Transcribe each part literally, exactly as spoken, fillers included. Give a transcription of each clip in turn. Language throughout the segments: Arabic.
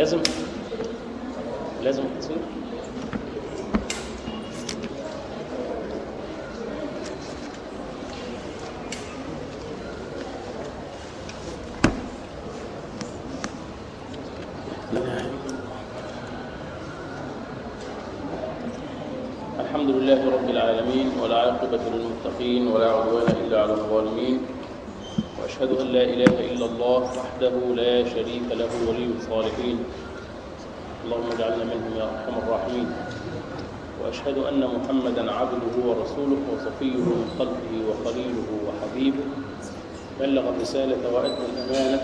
لازم لازم تصير. الحمد لله رب العالمين، ولا عاقبة للمتقين ولا عدوان إلا على الظالمين، وأشهد أن لا إله إلا الله وحده لا شريك له ولي الصالحين، اللهم اجعلنا منهم يا أرحم الراحمين. وأشهد أن محمدا عبده ورسوله وصفيه من خلقه وخليله وحبيبه، بلغ الرسالة وأدى الأمانة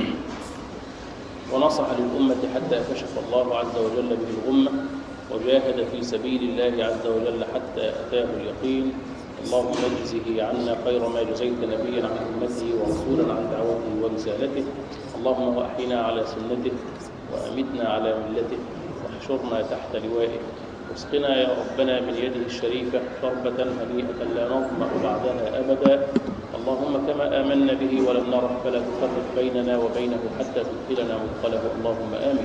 ونصح للأمة حتى كشف الله عز وجل به الغمة، وجاهد في سبيل الله عز وجل حتى أتاه اليقين. اللهم اجزه عنا خير ما جزيت نبيا عن أمته ورسولا عن دعوته ورسالته. اللهم وأحينا على سنته وأمتنا على ملته واحشرنا تحت لوائه، واسقنا يا ربنا من يده الشريفة شربة هنيئة لا نظمأ بعدها أبدا. اللهم كما آمنا به ولم نره فلا تفرق بيننا وبينه حتى تدخلنا مدخله، اللهم آمين.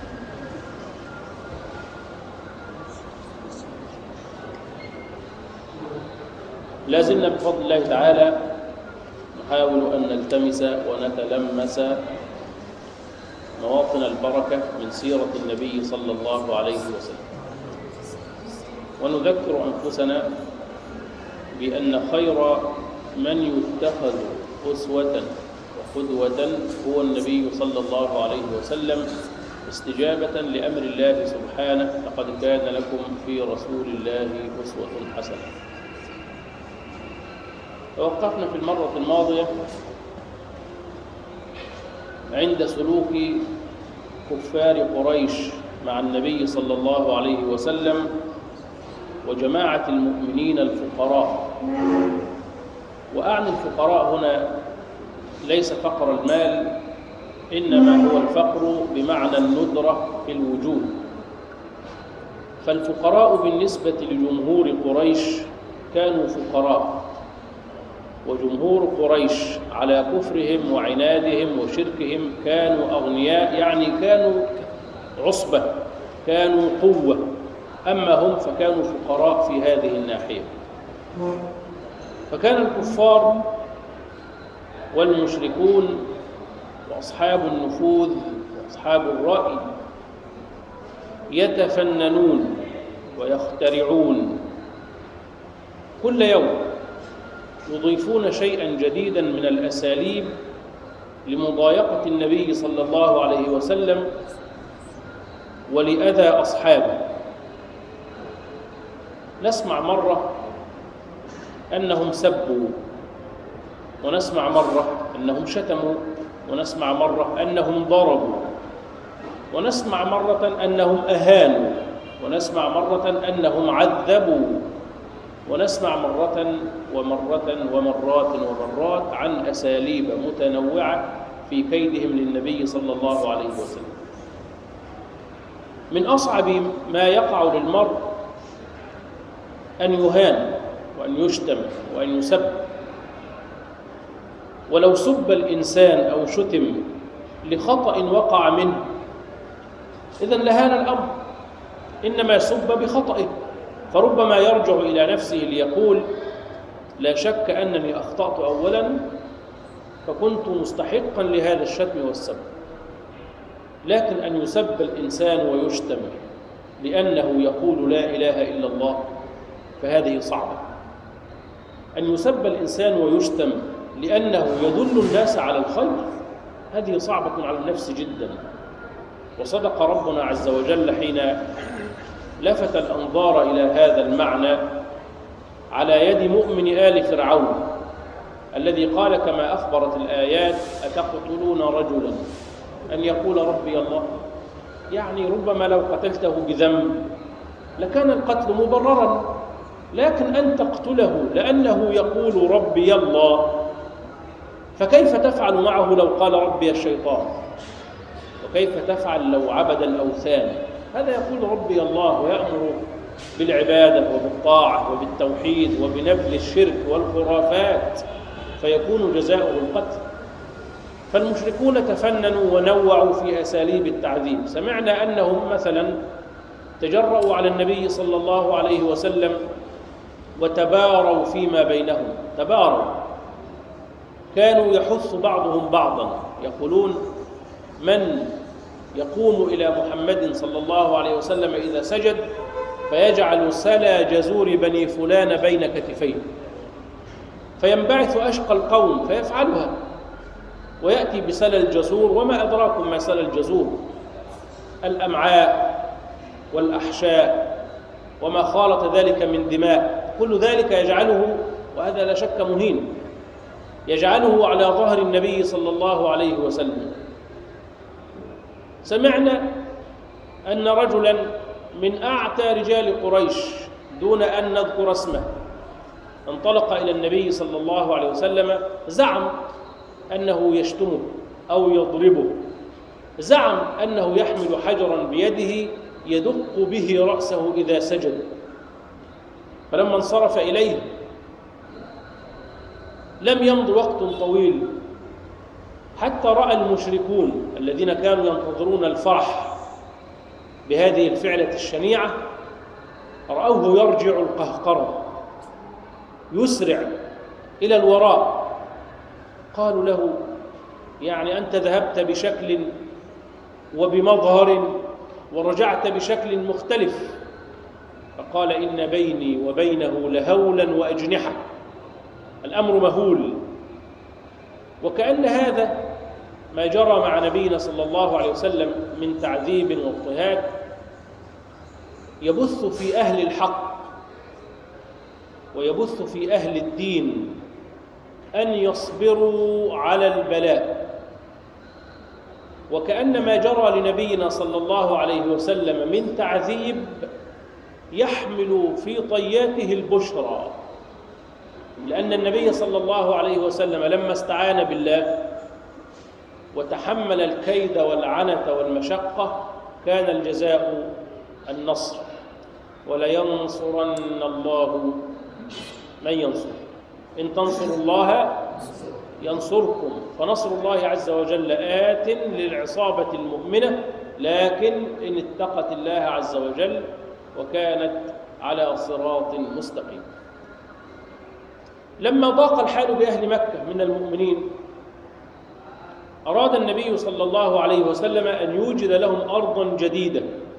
لا زلنا بفضل الله تعالى نحاول أن نلتمس ونتلمس مواطن البركة من سيرة النبي صلى الله عليه وسلم، ونذكر أنفسنا بأن خير من يتخذ أسوة وقدوة هو النبي صلى الله عليه وسلم، استجابة لأمر الله سبحانه: لقد كان لكم في رسول الله أسوة حسنة. توقفنا في المرة الماضية عند سلوك كفار قريش مع النبي صلى الله عليه وسلم وجماعة المؤمنين الفقراء. وأعني الفقراء هنا ليس فقر المال، إنما هو الفقر بمعنى الندرة في الوجود. فالفقراء بالنسبة لجمهور قريش كانوا فقراء، وجمهور قريش على كفرهم وعنادهم وشركهم كانوا أغنياء، يعني كانوا عصبة، كانوا قوة. أما هم فكانوا فقراء في هذه الناحية. فكان الكفار والمشركون وأصحاب النفوذ وأصحاب الرأي يتفننون ويخترعون كل يوم، يضيفون شيئا جديدا من الأساليب لمضايقة النبي صلى الله عليه وسلم ولأذى أصحابه. نسمع مرة أنهم سبوا، ونسمع مرة أنهم شتموا، ونسمع مرة أنهم ضربوا، ونسمع مرة أنهم أهانوا، ونسمع مرة أنهم عذبوا، ونسمع مرة ومرة ومرات ومرات عن أساليب متنوعة في كيدهم للنبي صلى الله عليه وسلم. من أصعب ما يقع للمرء أن يهان وأن يشتم وأن يسب. ولو سب الإنسان أو شتم لخطأ وقع منه إذن لهان الأمر، إنما سب بخطئه، فربما يرجع إلى نفسه ليقول: لا شك أنني أخطأت أولا فكنت مستحقا لهذا الشتم والسب. لكن أن يسب الإنسان ويشتم لأنه يقول لا إله إلا الله فهذه صعبة. أن يسب الإنسان ويشتم لأنه يدل الناس على الخير هذه صعبة على النفس جدا. وصدق ربنا عز وجل حين لفت الأنظار إلى هذا المعنى على يد مؤمن آل فرعون الذي قال كما أخبرت الآيات: أتقتلون رجلا أن يقول ربي الله. يعني ربما لو قتلته بذنب لكان القتل مبررا، لكن أن تقتله لأنه يقول ربي الله، فكيف تفعل معه لو قال ربي الشيطان؟ وكيف تفعل لو عبد الأوثان؟ هذا يقول ربي الله ويأمر بالعبادة وبالطاعة وبالتوحيد وبنبذ الشرك والخرافات، فيكون جزاؤه القتل. فالمشركون تفننوا ونوعوا في أساليب التعذيب. سمعنا أنهم مثلا تجرؤوا على النبي صلى الله عليه وسلم وتباروا فيما بينهم. تباروا، كانوا يحث بعضهم بعضا، يقولون من يقوم إلى محمد صلى الله عليه وسلم إذا سجد فيجعل سلا جزور بني فلان بين كتفيه، فينبعث أشقى القوم فيفعلها ويأتي بسلا الجزور. وما أدراكم ما سلا الجزور؟ الأمعاء والأحشاء وما خالط ذلك من دماء، كل ذلك يجعله، وهذا لا شك مهين، يجعله على ظهر النبي صلى الله عليه وسلم. سمعنا أن رجلا من أعتى رجال قريش دون أن نذكر اسمه انطلق إلى النبي صلى الله عليه وسلم، زعم أنه يشتمه أو يضربه، زعم أنه يحمل حجرا بيده يدق به رأسه إذا سجد. فلما انصرف إليه لم يمض وقت طويل حتى رأى المشركون الذين كانوا ينتظرون الفرح بهذه الفعلة الشنيعة، رأوه يرجع القهقرة يسرع إلى الوراء. قالوا له: يعني أنت ذهبت بشكل وبمظهر ورجعت بشكل مختلف. فقال: إن بيني وبينه لهولا وأجنحة، الأمر مهول. وكأن هذا ما جرى مع نبينا صلى الله عليه وسلم من تعذيب واضطهاد يبث في أهل الحق ويبث في أهل الدين أن يصبروا على البلاء. وكأن ما جرى لنبينا صلى الله عليه وسلم من تعذيب يحمل في طياته البشرى، لأن النبي صلى الله عليه وسلم لما استعان بالله وتحمل الكيد والعنة والمشقة كان الجزاء النصر. ولينصرن الله من ينصر، إن تنصروا الله ينصركم. فنصر الله عز وجل آت للعصابة المؤمنة، لكن إن اتقت الله عز وجل وكانت على صراط مستقيم. لما ضاق الحال بأهل مكة من المؤمنين أراد النبي صلى الله عليه وسلم أن يوجد لهم أرضا جديدة،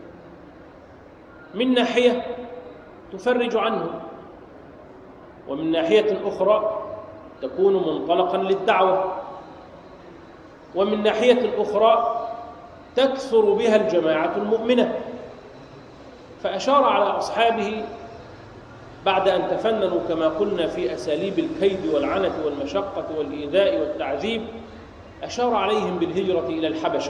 من ناحية تفرج عنهم، ومن ناحية أخرى تكون منطلقا للدعوة، ومن ناحية أخرى تكثر بها الجماعة المؤمنة. فأشار على أصحابه بعد أن تفننوا كما قلنا في أساليب الكيد والعنة والمشقة والإيذاء والتعذيب، أشار عليهم بالهجرة إلى الحبشة.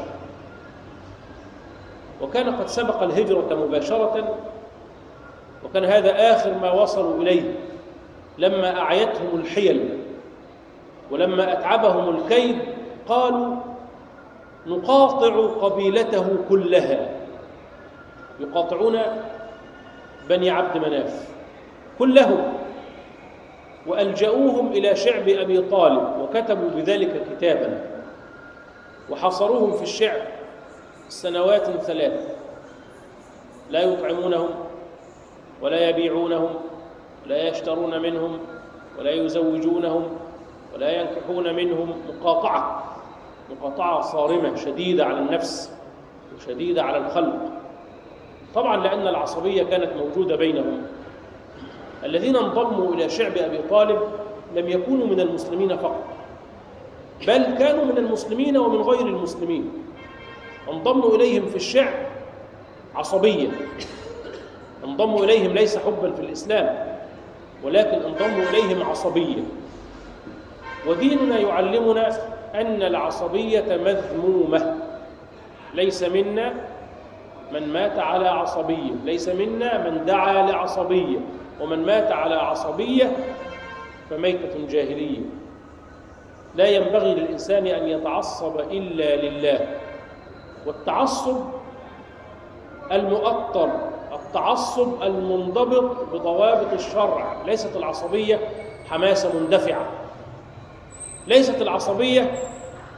وكان قد سبق الهجرة مباشرة، وكان هذا آخر ما وصلوا إليه لما أعيتهم الحيل ولما أتعبهم الكيد. قالوا: نقاطع قبيلته كلها، يقاطعون بني عبد مناف كلهم، وألجأوهم إلى شعب أبي طالب وكتبوا بذلك كتابا وحصروهم في الشعب سنوات ثلاث، لا يطعمونهم ولا يبيعونهم ولا يشترون منهم ولا يزوجونهم ولا ينكحون منهم. مقاطعة مقاطعة صارمة شديدة على النفس وشديدة على الخلق، طبعا لأن العصبية كانت موجودة بينهم. الذين انضموا إلى شعب أبي طالب لم يكونوا من المسلمين فقط، بل كانوا من المسلمين ومن غير المسلمين. انضموا إليهم في الشعب عصبية، انضموا إليهم ليس حبا في الإسلام، ولكن انضموا إليهم عصبية. وديننا يعلمنا أن العصبية مذمومة. ليس منا من مات على عصبية، ليس منا من دعا لعصبية، ومن مات على عصبية فميتة جاهلية. لا ينبغي للإنسان أن يتعصب إلا لله. والتعصب المؤطر، التعصب المنضبط بضوابط الشرع. ليست العصبية حماسة مندفعة، ليست العصبية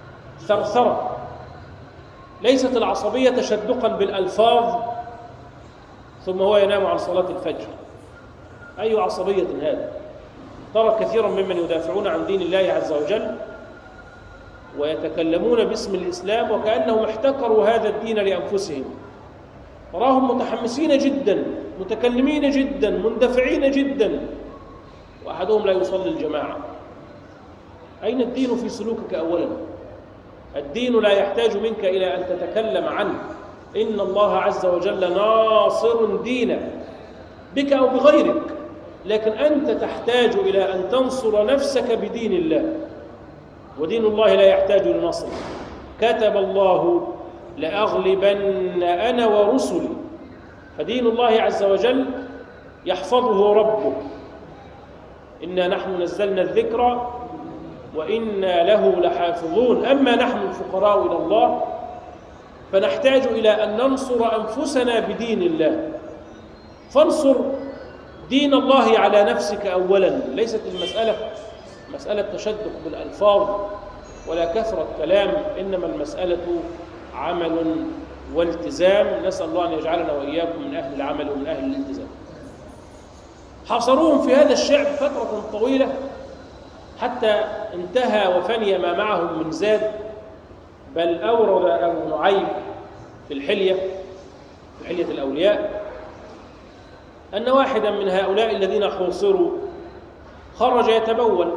ثرثرة. ليست العصبية تشدقا بالألفاظ ثم هو ينام عن صلاة الفجر. أي عصبية هذا؟ ترى كثيرا ممن يدافعون عن دين الله عز وجل ويتكلمون باسم الإسلام وكأنهم احتكروا هذا الدين لأنفسهم، تراهم متحمسين جدا، متكلمين جدا، مندفعين جدا، وأحدهم لا يصلي الجماعة. أين الدين في سلوكك أولا؟ الدين لا يحتاج منك إلى أن تتكلم عنه. إن الله عز وجل ناصر دينك بك أو بغيرك، لكن أنت تحتاج إلى أن تنصر نفسك بدين الله، ودين الله لا يحتاج لنصر. كتب الله لأغلبن أنا ورسلي، فدين الله عز وجل يحفظه ربه. إنا نحن نزلنا الذكر وإنا له لحافظون. أما نحن الفقراء إلى الله فنحتاج إلى أن ننصر أنفسنا بدين الله. فانصر دين الله على نفسك أولا. ليست المسألة مسألة تشدق بالألفاظ ولا كثرة كلام، إنما المسألة عمل والتزام. نسأل الله أن يجعلنا وإياكم من أهل العمل ومن أهل الالتزام. حاصروهم في هذا الشعب فترة طويلة حتى انتهى وفني ما معهم من زاد، بل أورد أبو نعيم في الحلية في حلية الأولياء أن واحدا من هؤلاء الذين حوصروا خرج يتبول،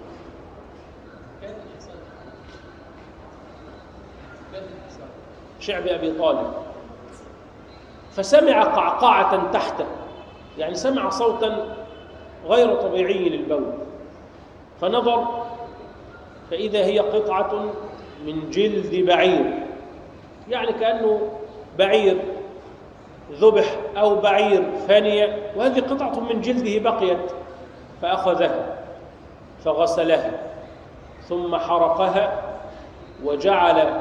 شعب أبي طالب، فسمع قعقعة تحته، يعني سمع صوتا غير طبيعي للبول، فنظر فإذا هي قطعة من جلد بعير، يعني كأنه بعير ذبح أو بعير فني، وهذه قطعة من جلده بقيت، فأخذها فغسلها ثم حرقها وجعل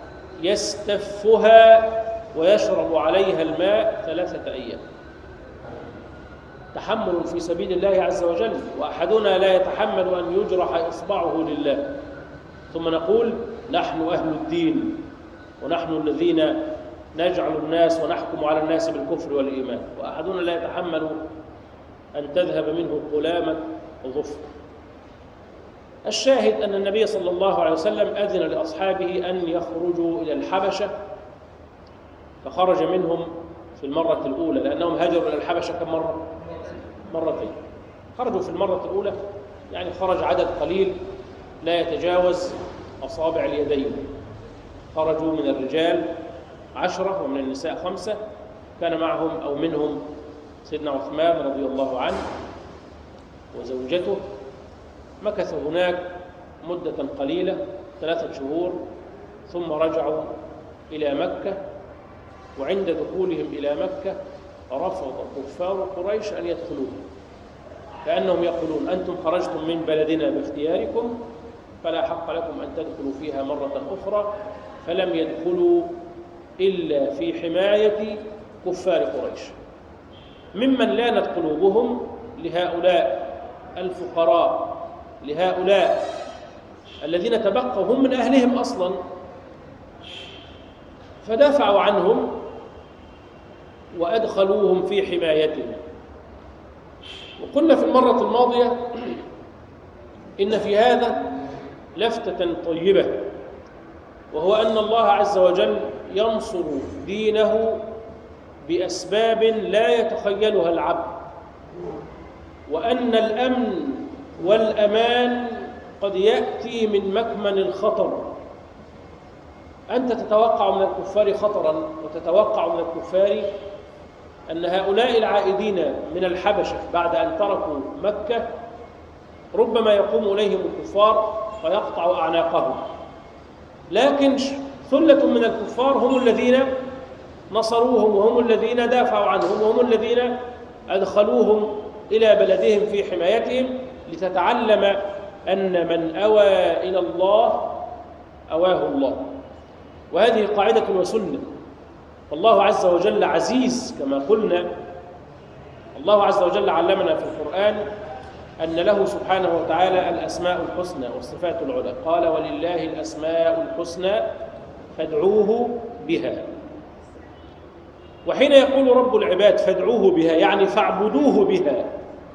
يستفها ويشرب عليها الماء ثلاثة أيام. تحمل في سبيل الله عز وجل، وأحدنا لا يتحمل أن يجرح إصبعه لله، ثم نقول نحن أهل الدين ونحن الذين نجعل الناس ونحكم على الناس بالكفر والإيمان، وأحدنا لا يتحمل أن تذهب منه قلامة ظفر. الشاهد أن النبي صلى الله عليه وسلم أذن لأصحابه أن يخرجوا إلى الحبشة، فخرج منهم في المرة الأولى، لأنهم هاجروا إلى الحبشة كم مرة؟ مرتين. خرجوا في المرة الأولى يعني خرج عدد قليل لا يتجاوز أصابع اليدين. خرجوا من الرجال عشرة ومن النساء خمسة، كان معهم أو منهم سيدنا عثمان رضي الله عنه وزوجته. مكثوا هناك مدة قليلة ثلاثة شهور، ثم رجعوا إلى مكة. وعند دخولهم إلى مكة رفض كفار قريش أن يدخلوها، لأنهم يقولون أنتم خرجتم من بلدنا باختياركم فلا حق لكم أن تدخلوا فيها مرة أخرى، فلم يدخلوا إلا في حماية كفار قريش. ممن لانت قلوبهم لهؤلاء الفقراء، لهؤلاء الذين تبقوا هم من أهلهم أصلا، فدافعوا عنهم وأدخلوهم في حمايتهم. وقلنا في المرة الماضية إن في هذا لفتة طيبة، وهو أن الله عز وجل ينصر دينه بأسباب لا يتخيلها العبد، وأن الأمن والأمان قد يأتي من مكمن الخطر. أنت تتوقع من الكفار خطرا، وتتوقع من الكفار أن هؤلاء العائدين من الحبشة بعد أن تركوا مكة ربما يقوم إليهم الكفار فيقطع أعناقهم، لكن ثلة من الكفار هم الذين نصروهم، وهم الذين دافعوا عنهم، وهم الذين أدخلوهم إلى بلدهم في حمايتهم، لتتعلم أن من أوى إلى الله أواه الله. وهذه قاعدة وسنة. فالله عز وجل عزيز كما قلنا. الله عز وجل علمنا في القرآن أن له سبحانه وتعالى الأسماء الحسنى والصفات العلى. قال ولله الأسماء الحسنى فادعوه بها. وحين يقول رب العباد فادعوه بها يعني فاعبدوه بها،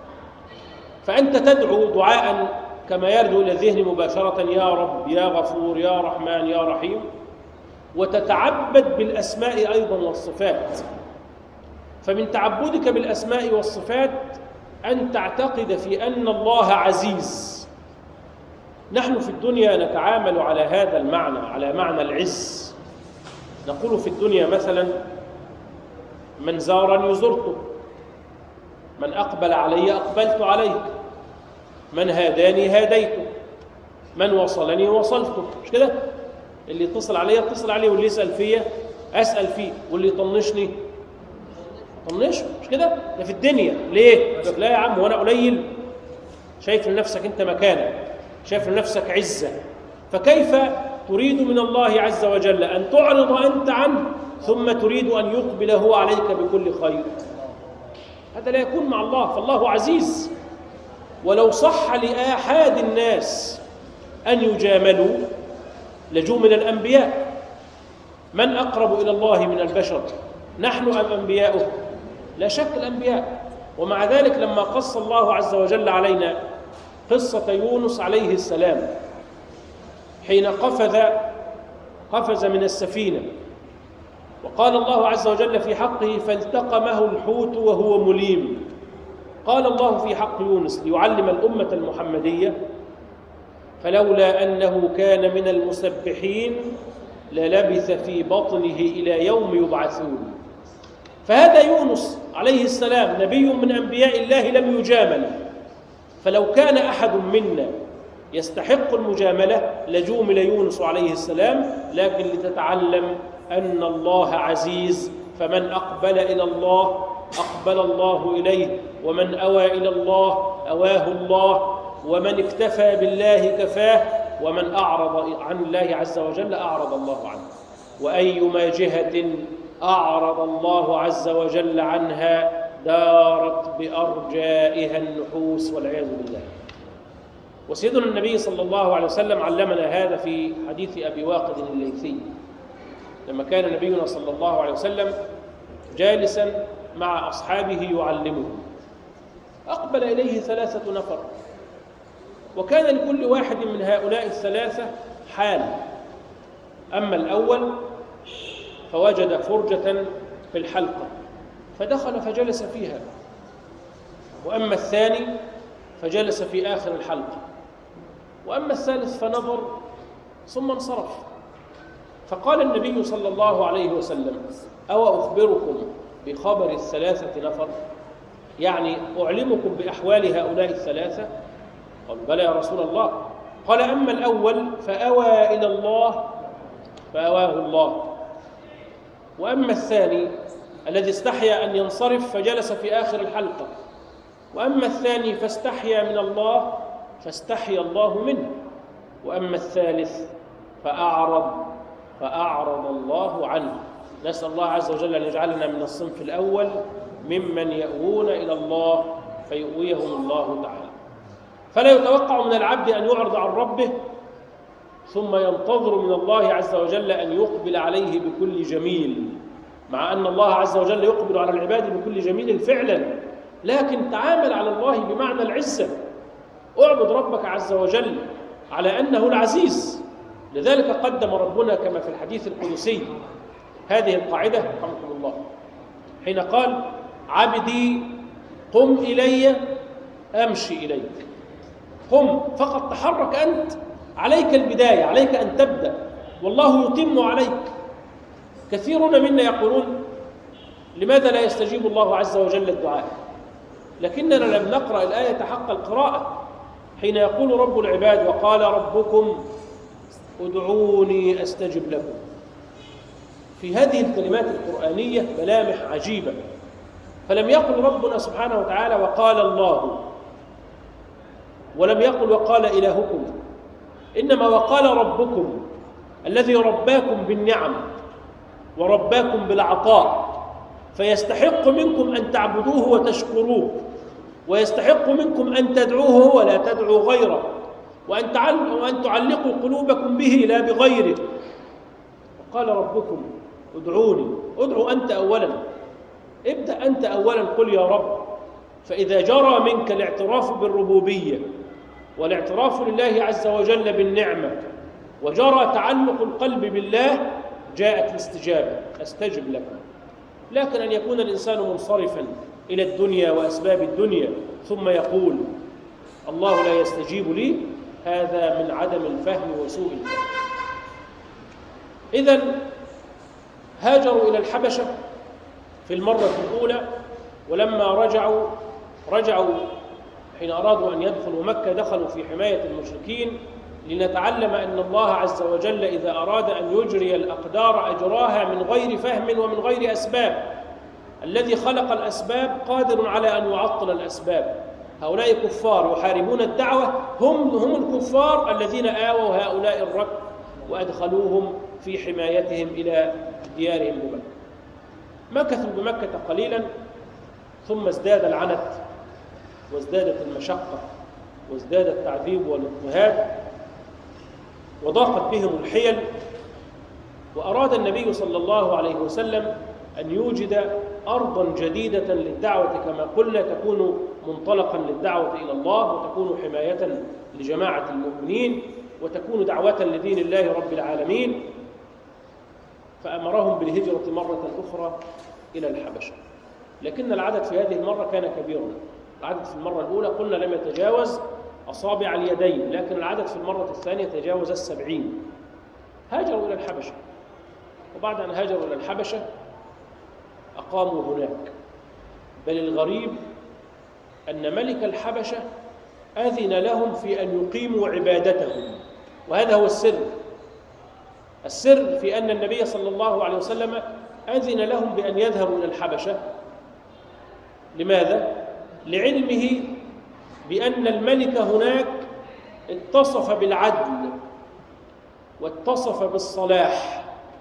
فأنت تدعو دعاء كما يرد إلى الذهن مباشرة يا رب يا غفور يا رحمن يا رحيم، وتتعبد بالأسماء أيضا والصفات. فمن تعبدك بالأسماء والصفات أن تعتقد في أن الله عزيز. نحن في الدنيا نتعامل على هذا المعنى، على معنى العز. نقول في الدنيا مثلا من زارني زرته، من أقبل علي أقبلت عليه، من هاداني هاديته، من وصلني وصلته. مش كده؟ اللي يتصل علي اتصل عليه، واللي يسأل فيا أسأل فيه، واللي يطنشني طنشه. مش كده؟ ده في الدنيا. ليه؟ لا يا عم وانا قليل؟ شايف لنفسك انت مكانك، شايف لنفسك عزة، فكيف تريد من الله عز وجل أن تعرض أنت عنه ثم تريد أن يقبل هو عليك بكل خير؟ هذا لا يكون مع الله. فالله عزيز. ولو صح لآحاد الناس أن يجاملوا لجوا من الأنبياء. من أقرب إلى الله من البشر، نحن أم أنبياؤه؟ لا شك الأنبياء. ومع ذلك لما قص الله عز وجل علينا قصة يونس عليه السلام حين قفز قفز من السفينة، وقال الله عز وجل في حقه فالتقمه الحوت وهو مليم، قال الله في حق يونس ليعلم الأمة المحمدية فلولا أنه كان من المسبحين للبث في بطنه إلى يوم يبعثون. فهذا يونس عليه السلام نبي من أنبياء الله لم يجامل، فلو كان أحد منا يستحق المجاملة لجومل يونس عليه السلام، لكن لتتعلم أن الله عزيز. فمن أقبل إلى الله أقبل الله إليه، ومن أوى إلى الله أواه الله، ومن اكتفى بالله كفاه، ومن أعرض عن الله عز وجل أعرض الله عنه. وأيما جهة أعرض الله عز وجل عنها دارت بأرجائها النحوس والعياذ بالله. وسيدنا النبي صلى الله عليه وسلم علمنا هذا في حديث أبي واقد الليثي، لما كان نبينا صلى الله عليه وسلم جالسا مع أصحابه يعلمهم، أقبل إليه ثلاثة نفر، وكان لكل واحد من هؤلاء الثلاثة حال. أما الأول فوجد فرجة في الحلقة فدخل فجلس فيها، وأما الثاني فجلس في آخر الحلقة، وأما الثالث فنظر ثم انصرف. فقال النبي صلى الله عليه وسلم أو أخبركم بخبر الثلاثة نفر، يعني أعلمكم بأحوال هؤلاء الثلاثة؟ قالوا بلى يا رسول الله. قال أما الأول فأوى إلى الله فأواه الله، وأما الثاني الذي استحيا أن ينصرف فجلس في آخر الحلقة، وأما الثاني فاستحيا من الله فاستحيا الله منه، وأما الثالث فأعرض فأعرض الله عنه. نسأل الله عز وجل أن يجعلنا من الصنف الأول ممن يأوون إلى الله فيؤويهم الله تعالى. فلا يتوقع من العبد أن يعرض عن ربه ثم ينتظر من الله عز وجل أن يقبل عليه بكل جميل، مع أن الله عز وجل يقبل على العباد بكل جميل فعلا، لكن تعامل على الله بمعنى العزة. اعبد ربك عز وجل على أنه العزيز. لذلك قدم ربنا كما في الحديث القدسي هذه القاعدة رحمكم الله حين قال عبدي قم إلي أمشي إليك. قم فقط، تحرك أنت، عليك البداية، عليك أن تبدأ، والله يتم عليك. كثيرون منا يقولون لماذا لا يستجيب الله عز وجل الدعاء؟ لكننا لم نقرأ الآية حق القراءة حين يقول رب العباد وقال ربكم ادعوني أستجب لكم. في هذه الكلمات القرآنية ملامح عجيبة، فلم يقل ربنا سبحانه وتعالى وقال الله، ولم يقل وقال إلهكم، إنما وقال ربكم الذي رباكم بالنعم ورباكم بالعطاء، فيستحق منكم أن تعبدوه وتشكروه. ويستحق منكم أن تدعوه ولا تدعوا غيره، وأن وأن تعلقوا قلوبكم به لا بغيره. وقال ربكم ادعوني، ادعوا أنت أولا، ابدأ أنت أولا، قل يا رب. فإذا جرى منك الاعتراف بالربوبية والاعتراف لله عز وجل بالنعمة وجرى تعلق القلب بالله جاءت الاستجابة، أستجب لكم. لكن أن يكون الإنسان منصرفا إلى الدنيا وأسباب الدنيا ثم يقول الله لا يستجيب لي، هذا من عدم الفهم وسوء الفهم. إذن هاجروا إلى الحبشة في المرة الأولى، ولما رجعوا رجعوا حين أرادوا أن يدخلوا مكة دخلوا في حماية المشركين، لنتعلم أن الله عز وجل إذا أراد أن يجري الأقدار أجراها من غير فهم ومن غير أسباب. الذي خلق الأسباب قادر على أن يعطل الأسباب. هؤلاء كفار يحاربون الدعوة، هم هم الكفار الذين آووا هؤلاء الركب وأدخلوهم في حمايتهم إلى ديارهم بمكة. مكثوا بمكة قليلا ثم ازداد العنت وازدادت المشقة وازداد التعذيب والاضطهاد وضاقت بهم الحيل، وأراد النبي صلى الله عليه وسلم أن يوجد أرضا جديدة للدعوة كما قلنا، تكون منطلقا للدعوة إلى الله وتكون حماية لجماعة المؤمنين وتكون دعوة لدين الله رب العالمين. فأمرهم بالهجرة مرة أخرى إلى الحبشة، لكن العدد في هذه المرة كان كبيرا. العدد في المرة الأولى قلنا لم يتجاوز أصابع اليدين، لكن العدد في المرة الثانية تجاوز السبعين. هاجروا إلى الحبشة، وبعد أن هاجروا إلى الحبشة أقاموا هناك. بل الغريب أن ملك الحبشة أذن لهم في أن يقيموا عبادتهم، وهذا هو السر. السر في أن النبي صلى الله عليه وسلم أذن لهم بأن يذهبوا إلى الحبشة. لماذا؟ لعلمه بأن الملك هناك اتصف بالعدل واتصف بالصلاح.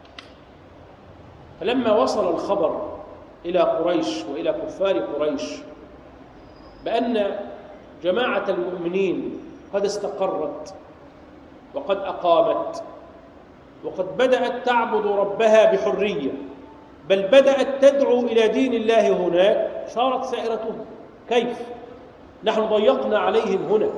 فلما وصل الخبر إلى قريش وإلى كفار قريش بأن جماعة المؤمنين قد استقرت وقد أقامت وقد بدأت تعبد ربها بحرية، بل بدأت تدعو إلى دين الله هناك، صارت سائرتهم. كيف؟ نحن ضيقنا عليهم هنا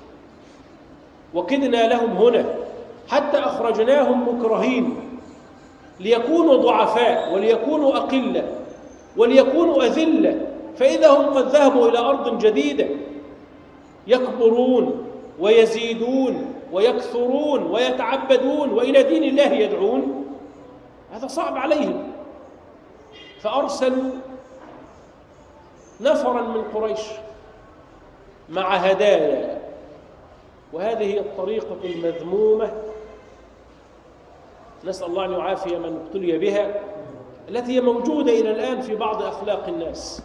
وكدنا لهم هنا حتى أخرجناهم مكرهين ليكونوا ضعفاء وليكونوا أقلة وليكونوا أذلة، فإذا هم قد ذهبوا إلى أرض جديدة يكبرون ويزيدون ويكثرون ويتعبدون وإلى دين الله يدعون، هذا صعب عليهم. فأرسلوا نفرا من قريش مع هدايا، وهذه هي الطريقة المذمومة، نسأل الله أن يعافي من ابتلي بها، التي هي موجودة إلى الآن في بعض أخلاق الناس: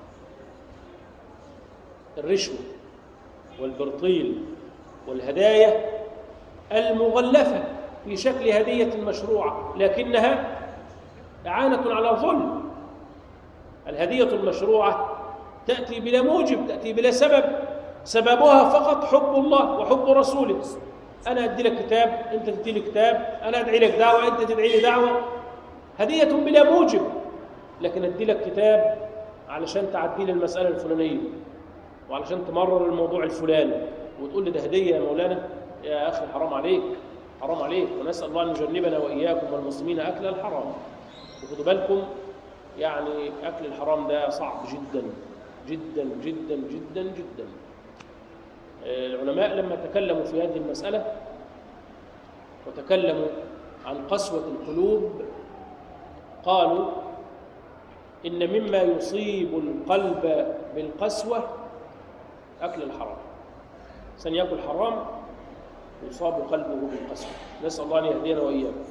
الرشوة والبرطيل والهدايا المغلفة في شكل هدية مشروعة لكنها إعانة على ظلم. الهدية المشروعة تأتي بلا موجب، تأتي بلا سبب، سببها فقط حب الله وحب رسوله. أنا أدي لك كتاب، أنت تدي لي كتاب، أنا أدعي لك دعوة، أنت تدعي لي دعوة، هدية بلا موجب. لكن أدي لك كتاب علشان تعدي لي المسألة الفلانية وعلشان تمرر الموضوع الفلاني وتقول لي ده هدية يا مولانا. يا أخي حرام عليك، حرام عليك، ونسأل الله أن يجنبنا وإياكم والمسلمين أكل الحرام. وخدوا بالكم، يعني أكل الحرام ده صعب جدا جدا جدا جدا جدا. العلماء لما تكلموا في هذه المسألة وتكلموا عن قسوة القلوب قالوا إن مما يصيب القلب بالقسوة أكل الحرام. سن يأكل حرام يصاب قلبه بالقسوة. نسأل الله أن يهدينا وإياكم،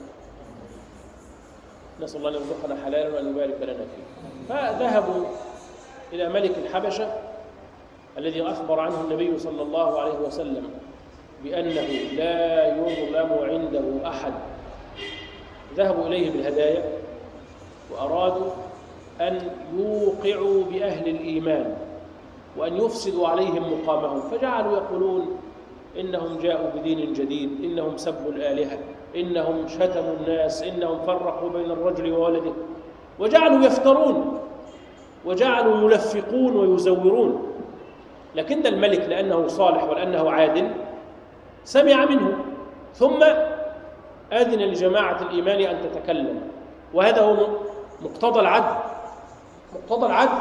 نسأل الله أن يرزقنا حلالا وأن يبارك لنا فيه. فذهبوا إلى ملك الحبشة الذي أخبر عنه النبي صلى الله عليه وسلم بأنه لا يظلم عنده أحد. ذهبوا إليه بالهدايا وأرادوا أن يوقعوا بأهل الإيمان وأن يفسدوا عليهم مقامهم، فجعلوا يقولون إنهم جاءوا بدين جديد، إنهم سبوا الآلهة، إنهم شتموا الناس، إنهم فرقوا بين الرجل وولده، وجعلوا يفترون وجعلوا يلفقون ويزورون. لكن الملك لأنه صالح ولأنه عادل سمع منه، ثم أذن لجماعة الإيمان أن تتكلم، وهذا هو مقتضى العدل. مقتضى العدل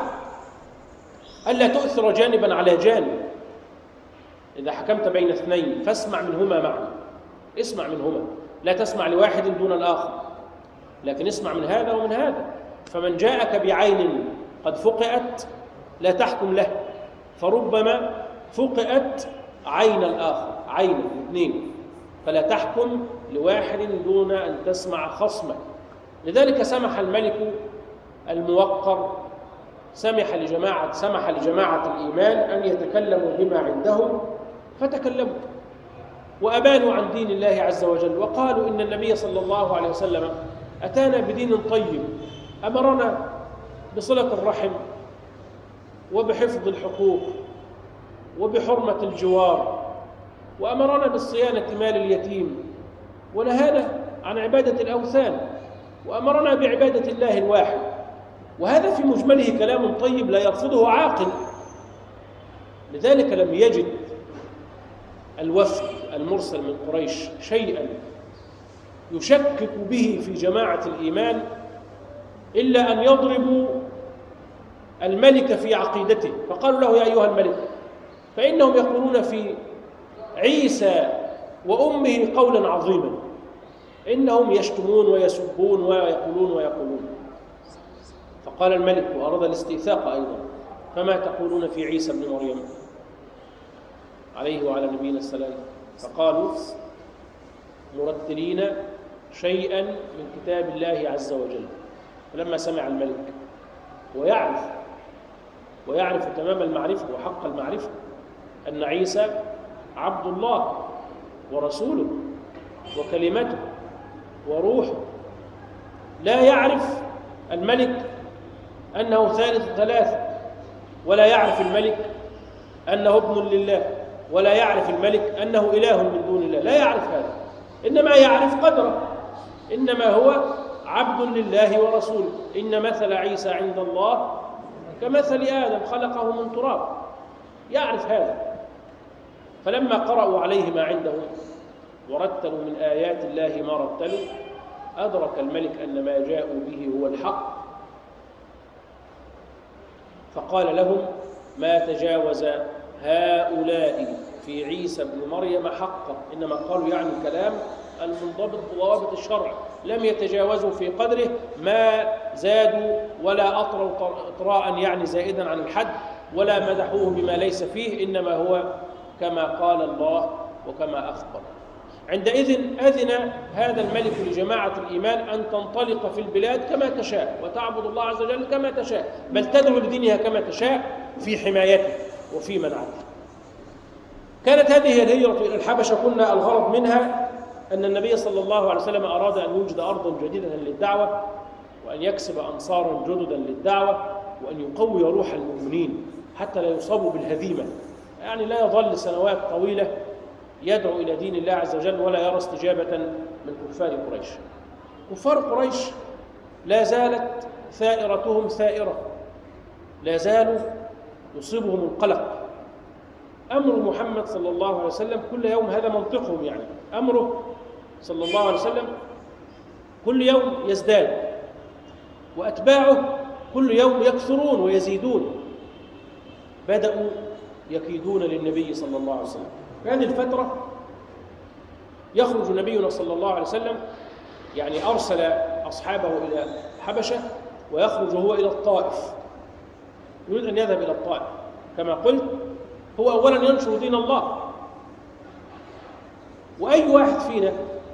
ألا تؤثر جانبا على جانب. إذا حكمت بين اثنين فاسمع منهما معا، اسمع منهما، لا تسمع لواحد دون الآخر، لكن اسمع من هذا ومن هذا. فمن جاءك بعين قد فقئت لا تحكم له، فربما فقئت عين الآخر، عين اثنين، فلا تحكم لواحد دون أن تسمع خصمه. لذلك سمح الملك الموقر سمح لجماعة سمح لجماعة الإيمان أن يتكلموا بما عنده، فتكلموا وأبانوا عن دين الله عز وجل، وقالوا إن النبي صلى الله عليه وسلم أتانا بدين طيب، أمرنا بصلة الرحم وبحفظ الحقوق وبحرمة الجوار، وأمرنا بالصيانة مال اليتيم، ونهانا عن عبادة الأوثان، وأمرنا بعبادة الله الواحد. وهذا في مجمله كلام طيب لا يرفضه عاقل. لذلك لم يجد الوفد المرسل من قريش شيئا يشكك به في جماعة الإيمان إلا أن يضربوا الملك في عقيدته، فقالوا له: يا أيها الملك، فإنهم يقولون في عيسى وأمه قولا عظيما، إنهم يشتمون ويسبون ويقولون ويقولون. فقال الملك وأراد الاستيثاق أيضا: فما تقولون في عيسى ابن مريم عليه وعلى نبينا السلام؟ فقالوا: مرتلين شيئا من كتاب الله عز وجل. فلما سمع الملك ويعرف ويعرف تمام المعرفة وحق المعرفة أن عيسى عبد الله ورسوله وكلمته وروحه، لا يعرف الملك أنه ثالث ثلاثة، ولا يعرف الملك أنه ابن لله، ولا يعرف الملك أنه إله من دون الله، لا يعرف هذا، إنما يعرف قدره، إنما هو عبد لله ورسوله. إن مثل عيسى عند الله كمثل آدم خلقه من تراب، يعرف هذا. فلما قرأوا عليه ما عندهم ورتلوا من آيات الله ما رتلوا، أدرك الملك أن ما جاءوا به هو الحق، فقال لهم: ما تجاوز هؤلاء في عيسى ابن مريم حقا، إنما قالوا يعني الكلام المنضبط بضوابط الشرع، لم يتجاوزوا في قدره، ما زادوا ولا أطروا إطراء يعني زائدا عن الحد، ولا مدحوه بما ليس فيه، إنما هو كما قال الله وكما أخبر. عندئذ أذن هذا الملك لجماعة الإيمان أن تنطلق في البلاد كما تشاء، وتعبد الله عز وجل كما تشاء، بل تدعو لدينها كما تشاء في حمايته وفي منعته. كانت هذه الهجرة إلى الحبشة كنا الغرض منها أن النبي صلى الله عليه وسلم أراد أن يوجد أرضا جديدة للدعوة، وأن يكسب أنصارا جددا للدعوة، وأن يقوي روح المؤمنين حتى لا يصابوا بالهزيمة، يعني لا يظل سنوات طويلة يدعو إلى دين الله عز وجل ولا يرى استجابة من كفار قريش. كفار قريش لا زالت ثائرتهم ثائرة، لا زالوا يصيبهم القلق. أمر محمد صلى الله عليه وسلم كل يوم، هذا منطقهم، يعني أمره صلى الله عليه وسلم كل يوم يزداد، وأتباعه كل يوم يكثرون ويزيدون. بدأوا يكيدون للنبي صلى الله عليه وسلم. في هذه الفترة يخرج نبينا صلى الله عليه وسلم، يعني أرسل أصحابه إلى الحبشة، ويخرج هو إلى الطائف، يريد أن يذهب إلى الطائف. كما قلت هو أولا ينشر دين الله، وأي واحد فينا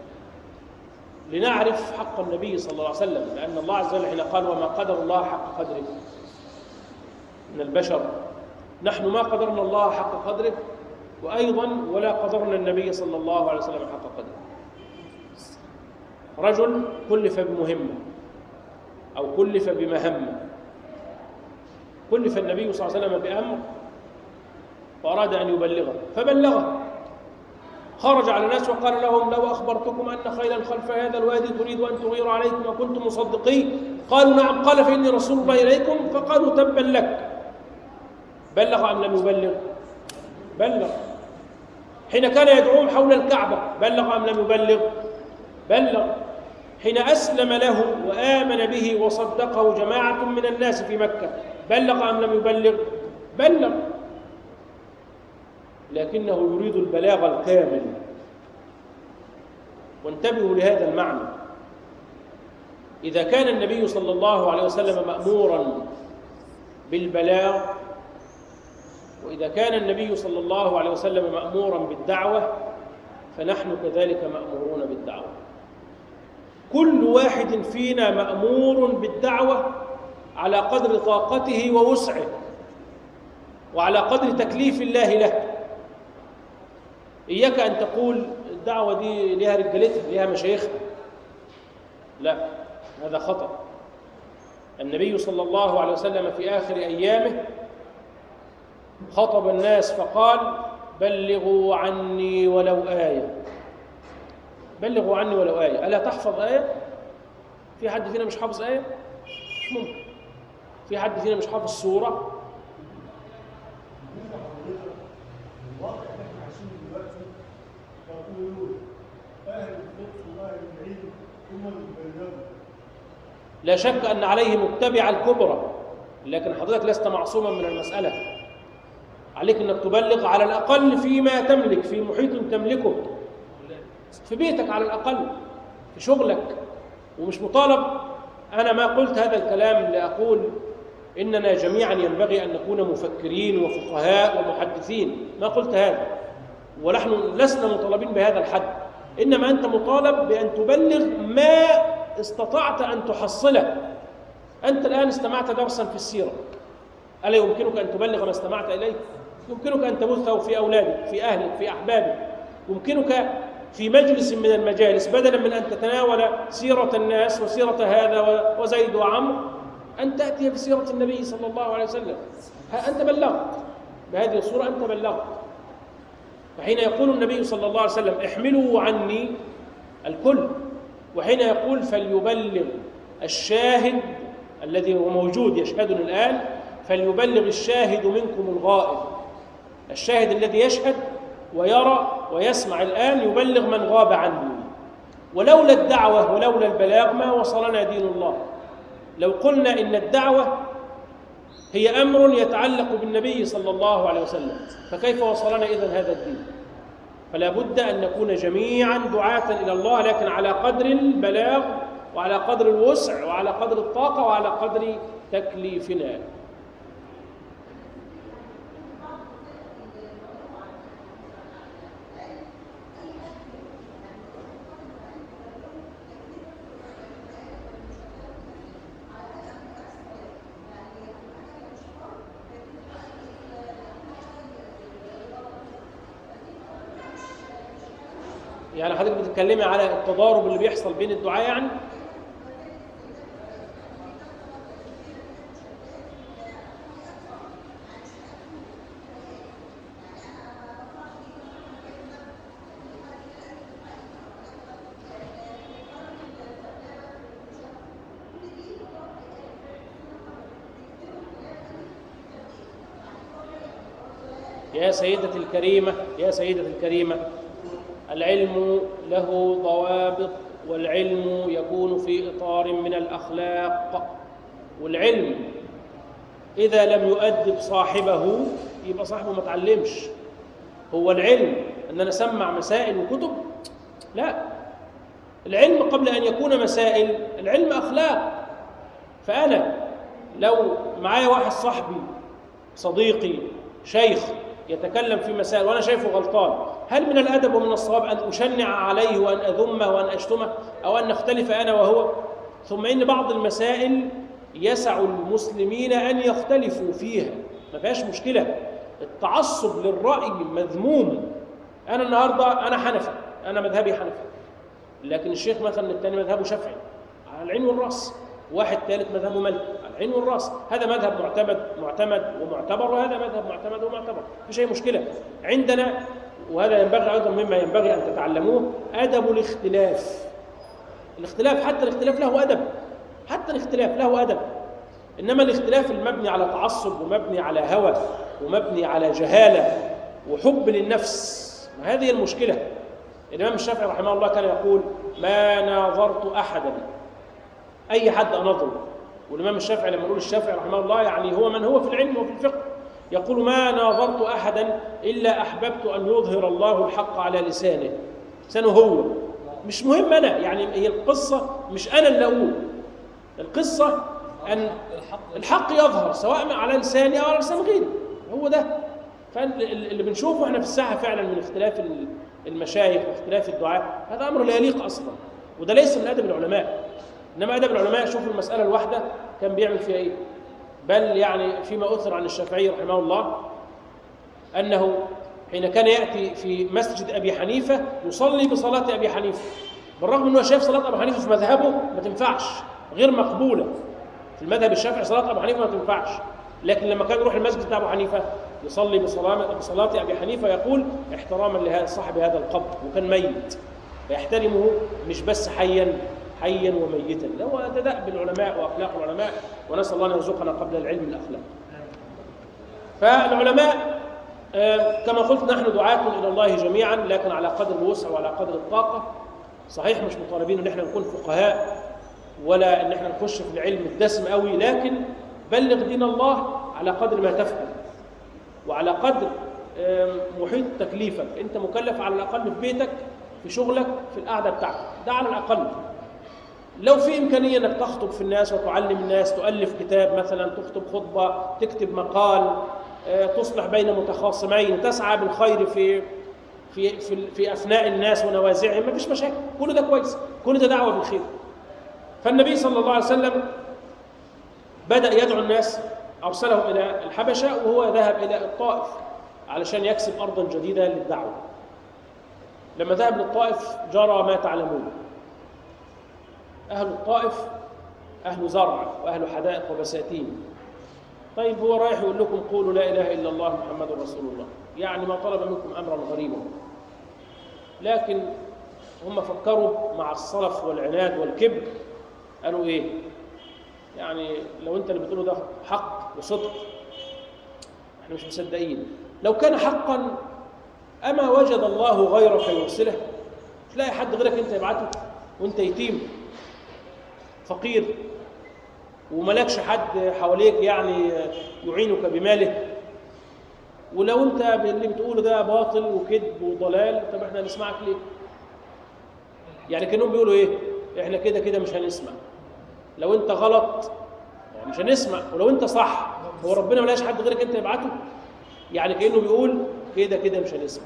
لنعرف حق النبي صلى الله عليه وسلم، لأن الله عز وجل حين قال: وما قدر الله حق قدره، من البشر نحن ما قدرنا الله حق قدره، وأيضا ولا قدرنا النبي صلى الله عليه وسلم حق قدره. رجل كلف بمهمة أو كلف بمهمة، كلف النبي صلى الله عليه وسلم بأمر وأراد أن يبلغه فبلغه، خرج على الناس وقال لهم: لو أخبرتكم أن خيلا خلف هذا الوادي تريد أن تغير عليكم وكنتم مصدقين؟ قالوا: نعم. قال: فإني رسول الله إليكم. فقالوا: تبا لك. بلغ أم لم يبلغ؟ بلغ. حين كان يدعوهم حول الكعبة بلغ أم لم يبلغ؟ بلغ. حين أسلم له وآمن به وصدقه جماعة من الناس في مكة بلغ أم لم يبلغ؟ بلغ. لكنه يريد البلاغ الكامل. وانتبهوا لهذا المعنى: إذا كان النبي صلى الله عليه وسلم مأموراً بالبلاغ، وإذا كان النبي صلى الله عليه وسلم مأموراً بالدعوة، فنحن كذلك مأمورون بالدعوة. كل واحد فينا مأمور بالدعوة على قدر طاقته ووسعه، وعلى قدر تكليف الله له. إياك أن تقول الدعوة دي لها رجالتها، لها مشايخها. لا، هذا خطأ. النبي صلى الله عليه وسلم في آخر أيامه خطب الناس فقال: بلغوا عني ولو آية. بلغوا عني ولو آية. ألا تحفظ آية؟ في حد فينا مش حافظ آية؟ مش ممكن. في حد فينا مش حافظ سورة؟ لا شك أن عليه متبع الكبرى، لكن حضرتك لست معصوما من المسألة. عليك أنك تبلغ على الأقل فيما تملك، في محيط تملكه، في بيتك على الأقل، في شغلك. ومش مطالب. أنا ما قلت هذا الكلام لأقول إننا جميعا ينبغي أن نكون مفكرين وفقهاء ومحدثين، ما قلت هذا، ونحن لسنا مطالبين بهذا الحد. إنما أنت مطالب بأن تبلغ ما استطعت أن تحصله. أنت الآن استمعت درسا في السيرة، ألا يمكنك أن تبلغ ما استمعت إليه؟ يمكنك أن تبثه في أولادك، في أهلك، في أحبابك. يمكنك في مجلس من المجالس بدلا من أن تتناول سيرة الناس وسيرة هذا وزيد وعمرو، أن تأتي بسيرة النبي صلى الله عليه وسلم. أنت بلغت بهذه الصورة، أنت بلغت. فحين يقول النبي صلى الله عليه وسلم: احملوا عني الكل، وحين يقول: فليبلغ الشاهد الذي هو موجود يشهدني الآن، فليبلغ الشاهد منكم الغائب. الشاهد الذي يشهد ويرى ويسمع الآن يبلغ من غاب عنه. ولولا الدعوة ولولا البلاغ ما وصلنا دين الله. لو قلنا إن الدعوة هي أمر يتعلق بالنبي صلى الله عليه وسلم، فكيف وصلنا إذن هذا الدين؟ فلا بد أن نكون جميعا دعاة إلى الله، لكن على قدر البلاغ وعلى قدر الوسع وعلى قدر الطاقة وعلى قدر تكليفنا. يعني حضرتك بتتكلمي على التضارب اللي بيحصل بين الدعاء يعني؟ يا سيدتي الكريمة، يا سيدتي الكريمة، العلم له ضوابط، والعلم يكون في إطار من الأخلاق. والعلم إذا لم يؤدب صاحبه يبقى صاحبه ما تعلمش. هو العلم أن أنا أسمع مسائل وكتب؟ لا، العلم قبل أن يكون مسائل العلم أخلاق. فأنا لو معايا واحد صاحبي صديقي شيخ يتكلم في مسائل وأنا شايفه غلطان، هل من الأدب ومن الصواب أن أشنع عليه وأن أذمه وأن أشتمه أو أن نختلف أنا وهو؟ ثم إن بعض المسائل يسع المسلمين أن يختلفوا فيها، ما فيهاش مشكلة. التعصب للرأي مذموم. أنا النهاردة أنا حنفي، أنا مذهبي حنفي، لكن الشيخ مثلا الثاني مذهبه شافعي، على العين والرأس. واحد ثالث مذهبه مالكي، العين والراس. هذا مذهب معتمد معتمد ومعتبر، وهذا مذهب معتمد ومعتبر، مفيش أي مشكلة عندنا. وهذا ينبغي أيضا مما ينبغي أن تتعلموه، أدب الاختلاف. الاختلاف حتى الاختلاف له أدب، حتى الاختلاف له أدب. إنما الاختلاف المبني على تعصب ومبني على هوى ومبني على جهالة وحب للنفس، ما هذه المشكلة. الإمام الشافعي رحمه الله كان يقول: ما ناظرت أحدا، أي حد أنظره. والإمام الشافعي لما نقول الشافعي رحمه الله يعني هو من هو في العلم وفي الفقه، يقول: ما ناظرت أحدا إلا أحببت أن يظهر الله الحق على لسانه. لسانه هو، مش مهم أنا، يعني هي القصة مش أنا اللي أقول، القصة أن الحق يظهر سواء على لساني أو على لسان غيري، هو ده. فاللي بنشوفه احنا في الساحة فعلا من اختلاف المشايخ واختلاف الدعاء، هذا أمر لا يليق أصلا، وده ليس من أدب العلماء. إنما أدب العلماء شوفوا المسألة الواحدة كان بيعمل فيها إيه. بل يعني فيما أثر عن الشافعي رحمه الله أنه حين كان يأتي في مسجد أبي حنيفة يصلي بصلاة أبي حنيفة، بالرغم أنه شايف صلاة أبي حنيفة في مذهبه ما تنفعش، غير مقبولة. في المذهب الشافعي صلاة أبي حنيفة ما تنفعش، لكن لما كان يروح المسجد بتاع أبو حنيفة يصلي بصلاة, بصلاة أبي حنيفة، يقول احتراما لصاحب هذا القبر، وكان ميت فيحترمه مش بس حيا حيا وميتا. هو ده دأب العلماء وأخلاق العلماء، ونسأل الله أن يرزقنا قبل العلم الأخلاق. فالعلماء كما قلت نحن دعاة إلى الله جميعا، لكن على قدر الوسع وعلى قدر الطاقة. صحيح مش مطالبين ان احنا نكون فقهاء ولا ان احنا نخش في العلم الدسم قوي، لكن بلغ دين الله على قدر ما تفهم وعلى قدر محيط تكليفك. انت مكلف على الاقل في بيتك، في شغلك، في القعده بتاعتك، ده على الاقل. لو في امكانيه انك تخطب في الناس وتعلم الناس، تؤلف كتاب مثلا، تخطب خطبه، تكتب مقال، تصلح بين متخاصمين، تسعى بالخير في في في في افناء الناس ونوازعهم، ما فيش مشاكل، كل ده كويس، كل ده دعوه بالخير. فالنبي صلى الله عليه وسلم بدأ يدعو الناس، أرسلهم إلى الحبشة وهو ذهب إلى الطائف علشان يكسب أرضا جديدة للدعوة. لما ذهب للطائف جرى ما تعلمون. أهل الطائف أهل زرع وأهل حدائق وبساتين. طيب هو رايح يقول لكم قولوا لا إله إلا الله محمد رسول الله، يعني ما طلب منكم أمرا غريبا. لكن هم فكروا مع الصلف والعناد والكبر، قالوا إيه؟ يعني لو أنت اللي بتقوله ده حق وصدق احنا مش مصدقين. لو كان حقا أما وجد الله غيرك يرسله؟ تلاقي حد غيرك أنت يبعته وأنت يتيم فقير وملكش حد حواليك يعني يعينك بماله، ولو أنت اللي بتقوله ده باطل وكذب وضلال، طب احنا نسمعك ليه؟ يعني كأنهم بيقولوا إيه؟ احنا كده كده مش هنسمع. لو أنت غلط يعني مش هنسمع، ولو أنت صح هو ربنا ملاش حد غيرك أنت يبعته؟ يعني كأنه بيقول كده كده مش هنسمع.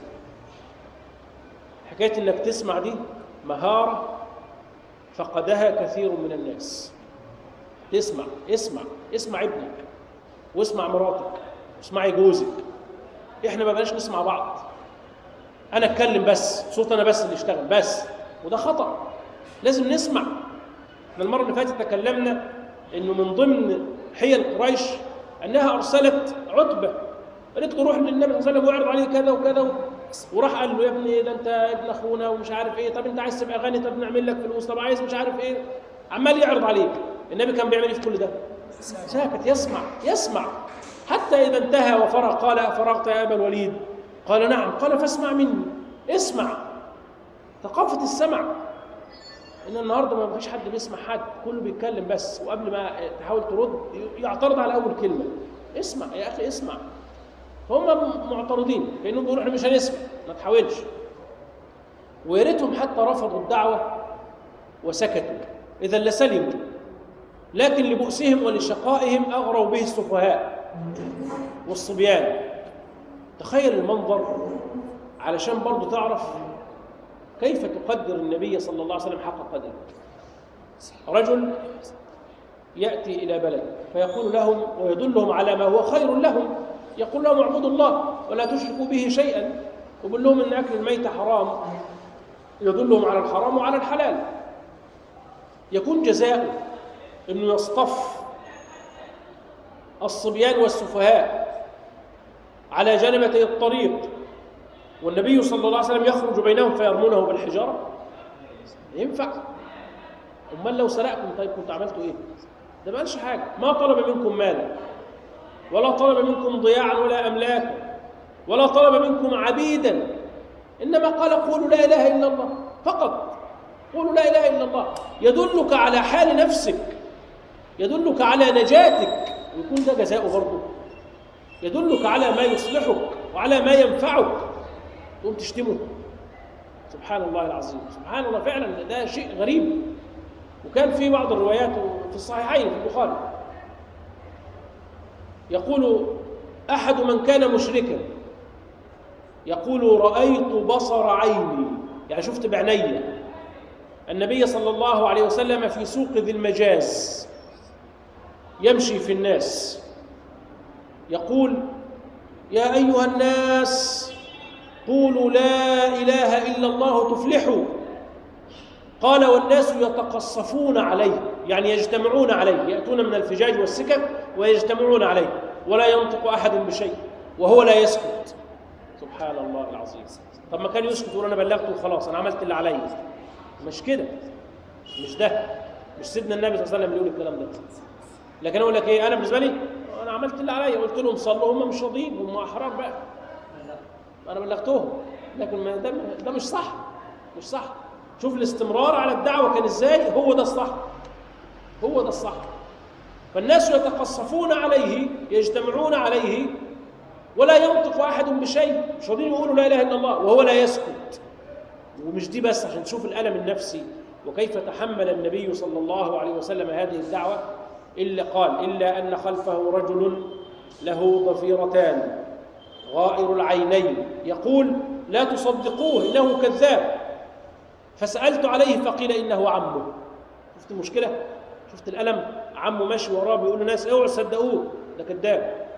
حكاية إنك تسمع دي مهارة فقدها كثير من الناس. تسمع، اسمع، اسمع ابنك واسمع مراتك واسمعي جوزك. احنا ما بقاش نسمع بعض، انا اتكلم بس، صوت انا بس اللي يشتغل بس، وده خطأ. لازم نسمع. احنا المرة اللي فاتت تكلمنا انه من ضمن حيل قريش انها ارسلت عتبة، قالت له روح للنبي صلى الله عليه وسلم واعرض عليه كذا وكذا، وراح قال له يا ابني ده انت ابن اخونا ومش عارف ايه، طب انت عايز تبقى غني، طب نعمل لك فلوس، طب عايز مش عارف ايه، عمال يعرض عليك. النبي كان بيعمل ايه في كل ده؟ ساكت، يسمع يسمع حتى اذا انتهى وفرغ قال فرغت يا ابا الوليد؟ قال نعم. قال فاسمع مني، اسمع. ثقافة السمع. ان النهارده ما فيش حد بيسمع حد، كله بيتكلم بس، وقبل ما تحاول ترد يعترض على اول كلمه. اسمع يا اخي اسمع. فهم معترضين كانهم بيقولوا احنا مش هنسمع، ما تحاولش. ويا ريتهم حتى رفضوا الدعوه وسكتوا، اذا لسلموا. لكن لبؤسهم ولشقائهم اغروا به السفهاء والصبيان. تخيل المنظر علشان برضو تعرف كيف تقدر النبي صلى الله عليه وسلم حق قدره. رجل يأتي إلى بلد فيقول لهم ويدلهم على ما هو خير لهم، يقول لهم اعبدوا الله ولا تشركوا به شيئا، ويقول لهم ان اكل الميت حرام، يدلهم على الحرام وعلى الحلال. يكون جزاؤه انه يصطف الصبيان والسفهاء على جانبتي الطريق، والنبي صلى الله عليه وسلم يخرج بينهم فيرمونه بالحجارة؟ ينفع؟ أمال لو سرقكم طيب كنت عملتوا إيه؟ ده ما قالش حاجة، ما طلب منكم مالا ولا طلب منكم ضياعا ولا أملاكا ولا طلب منكم عبيدا، إنما قال قولوا لا إله إلا الله فقط. قولوا لا إله إلا الله، يدلك على حال نفسك، يدلك على نجاتك، ويكون ده جزاؤه برضه. يدلك على ما يصلحك وعلى ما ينفعك، تقوم تشتمه. سبحان الله العظيم، سبحان الله، فعلا ده شيء غريب. وكان في بعض الروايات في الصحيحين في البخاري يقول أحد من كان مشركا يقول رأيت بصر عيني، يعني شفت بعيني النبي صلى الله عليه وسلم في سوق ذي المجاز يمشي في الناس يقول يا أيها الناس قولوا لا إله إلا الله تفلحوا. قال والناس يتقصفون عليه، يعني يجتمعون عليه، يأتون من الفجاج والسكك ويجتمعون عليه، ولا ينطق أحد بشيء وهو لا يسكت. سبحان الله العظيم. طب ما كان يسكت يقول أنا بلغته وخلاص، أنا عملت اللي عليا. مش كده، مش ده، مش سيدنا النبي صلى الله عليه وسلم اللي يقول الكلام ده. لكن أقول لك إيه، أنا بالنسبة لي أنا عملت اللي عليا، قلت لهم صلوا، هم مش راضيين، هم أحرار بقى، أنا بلغتهم. لكن ما ده, ده مش صح، مش صح. شوف الاستمرار على الدعوة كان إزاي، هو ده الصح، هو ده الصح. فالناس يتقصفون عليه، يجتمعون عليه، ولا ينطق أحد بشيء، مش راضيين يقولوا لا إله إلا الله وهو لا يسكت. ومش دي بس، عشان تشوف الألم النفسي وكيف تحمل النبي صلى الله عليه وسلم هذه الدعوة، إلا قال إلا أن خلفه رجل له ضفيرتان غائر العينين يقول لا تصدقوه إنه كذاب، فسألت عليه فقيل إنه عمه. شفت المشكلة؟ شفت الألم؟ عمه ماشي وراه بيقول للناس اوعوا صدقوه ده كذاب.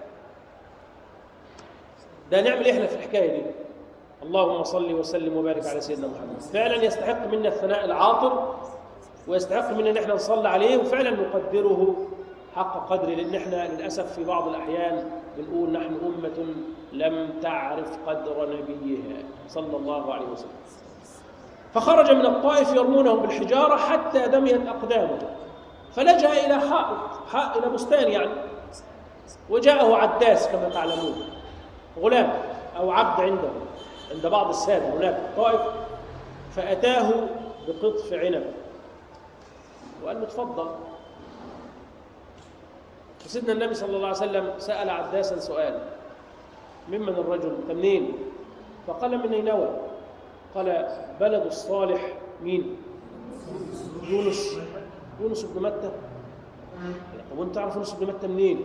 ده نعمل إحنا في الحكاية دي. اللهم صل وسلم وبارك على سيدنا محمد. فعلا يستحق منا الثناء العاطر، ويستحق منا ان احنا نصلي عليه وفعلا نقدره حق قدره، لان احنا للاسف في بعض الاحيان بنقول نحن امه لم تعرف قدر نبيها صلى الله عليه وسلم. فخرج من الطائف يرمونه بالحجاره حتى دميت اقدامه، فلجأ الى حائط، حائط الى بستان يعني، وجاءه عداس كما تعلمون، غلام او عبد عنده عند بعض السادة هناك في الطائف، فأتاه بقطف عنب وقال له اتفضل. فسيدنا النبي صلى الله عليه وسلم سأل عداسا سؤال، ممن الرجل؟ انت منين؟ فقال من نينوى. قال بلد الصالح مين؟ يونس. يونس بن متى. طب وانت تعرف يونس بن متى منين؟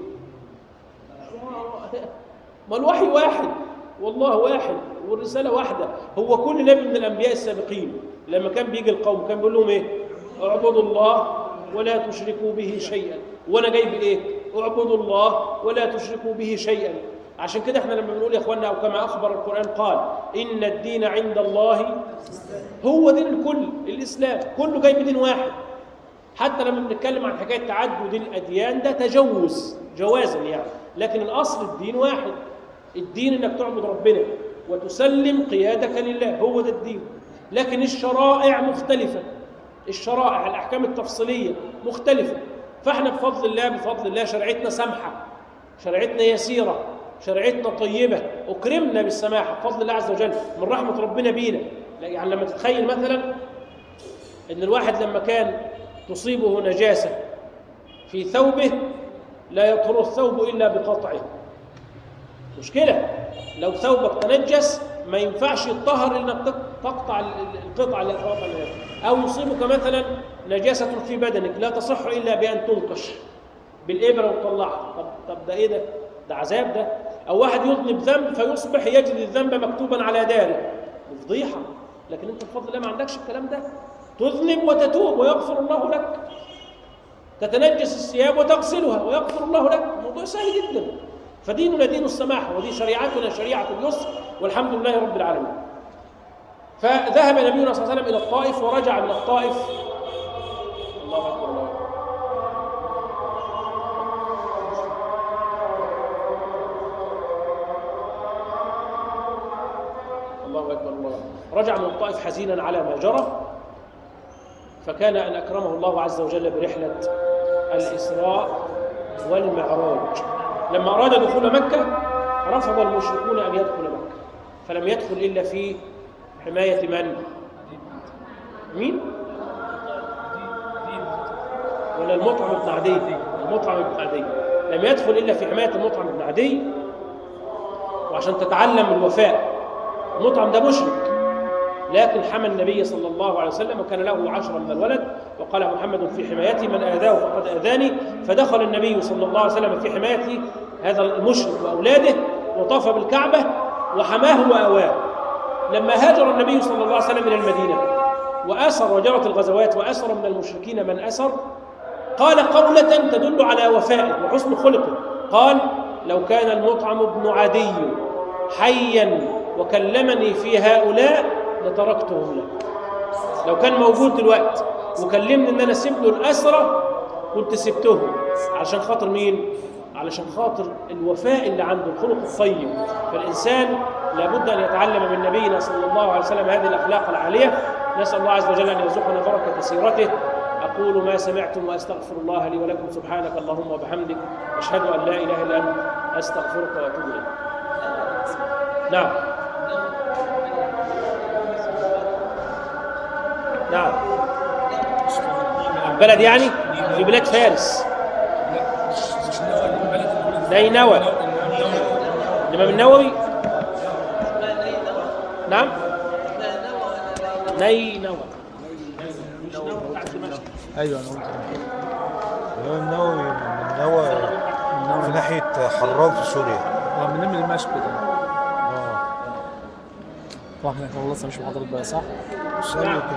ما الوحي واحد والله واحد والرسالة واحدة. هو كل نبي من الأنبياء السابقين لما كان بيجي القوم كان بيقول لهم إيه؟ اعبدوا الله ولا تشركوا به شيئا. وأنا جايب إيه؟ اعبدوا الله ولا تشركوا به شيئا. عشان كده احنا لما بنقول يا اخواننا، أو كما أخبر القرآن قال إن الدين عند الله هو دين الكل، الإسلام كله جايب دين واحد. حتى لما بنتكلم عن حكاية تعدد الأديان ده تجوز جوازا يعني، لكن الأصل الدين واحد. الدين انك تعبد ربنا وتسلم قيادك لله، هو ده الدين. لكن الشرائع مختلفة، الشرائع الأحكام التفصيلية مختلفة. فاحنا بفضل الله بفضل الله شريعتنا سمحة، شريعتنا يسيرة، شريعتنا طيبة، أكرمنا بالسماحة بفضل الله عز وجل من رحمة ربنا بينا. يعني لما تتخيل مثلا ان الواحد لما كان تصيبه نجاسة في ثوبه لا يطهر الثوب إلا بقطعه. مشكلة لو ثوبك تنجس ما ينفعش يتطهر انك تقطع القطعة اللي تقطع النجاسة. او يصيبك مثلا نجاسة في بدنك لا تصح الا بان تنقش بالابرة وتطلعها. طب طب ده ايه ده؟ ده عذاب ده. او واحد يذنب ذنب فيصبح يجد الذنب مكتوبا على داره، فضيحة. لكن انت بفضل الله ما عندكش الكلام ده، تذنب وتتوب ويغفر الله لك، تتنجس الثياب وتغسلها ويغفر الله لك. الموضوع سهل جدا. فديننا دين السماحة، ودي شريعتنا شريعة اليسر، والحمد لله رب العالمين. فذهب نبينا صلى الله عليه وسلم إلى الطائف ورجع من الطائف. الله أكبر الله أكبر. الله أكبر الله. رجع من الطائف حزينا على ما جرى، فكان أن أكرمه الله عز وجل برحلة الإسراء والمعراج. لما أراد دخول مكة رفض المشركون أن يدخل مكة، فلم يدخل إلا في حماية من؟ مين؟ ولا المطعم بن عدي؟ المطعم بن عدي لم يدخل إلا في حماية المطعم بن عدي، وعشان تتعلم الوفاء. المطعم ده مشرك لكن حمى النبي صلى الله عليه وسلم، وكان له عشرة من الولد، وقال محمد في حمايته من آذاه فقد آذاني، فدخل النبي صلى الله عليه وسلم في حماية هذا المشرك وأولاده، وطاف بالكعبة وحماه وآواه. لما هاجر النبي صلى الله عليه وسلم إلى المدينة وأسر وجرت الغزوات وأسر من المشركين من أسر، قال قولة تدل على وفائه وحسن خلقه، قال: لو كان المطعم بن عدي حيا وكلمني في هؤلاء لتركتهم له. لو كان موجود دلوقتي وكلمني ان انا اسيب له الاسرى كنت سبتهم. علشان خاطر مين؟ علشان خاطر الوفاء اللي عنده، الخلق الطيب. فالانسان لابد ان يتعلم من نبينا صلى الله عليه وسلم هذه الاخلاق العاليه. نسال الله عز وجل ان يرزقنا بركه سيرته. اقول ما سمعتم واستغفر الله لي ولكم. سبحانك اللهم وبحمدك، اشهد ان لا اله الا انت، استغفرك واتوب اليك. نعم نعم البلد يعني في بلاد فارس، نينوى. الإمام النووي نعم نينوى. ايوه انا قلت الإمام النووي من نوى في ناحيه حران في سوريا. اه من نمل دمشق كده. اه واحنا خلصنا مش محاضرات بقى صح؟ سألوا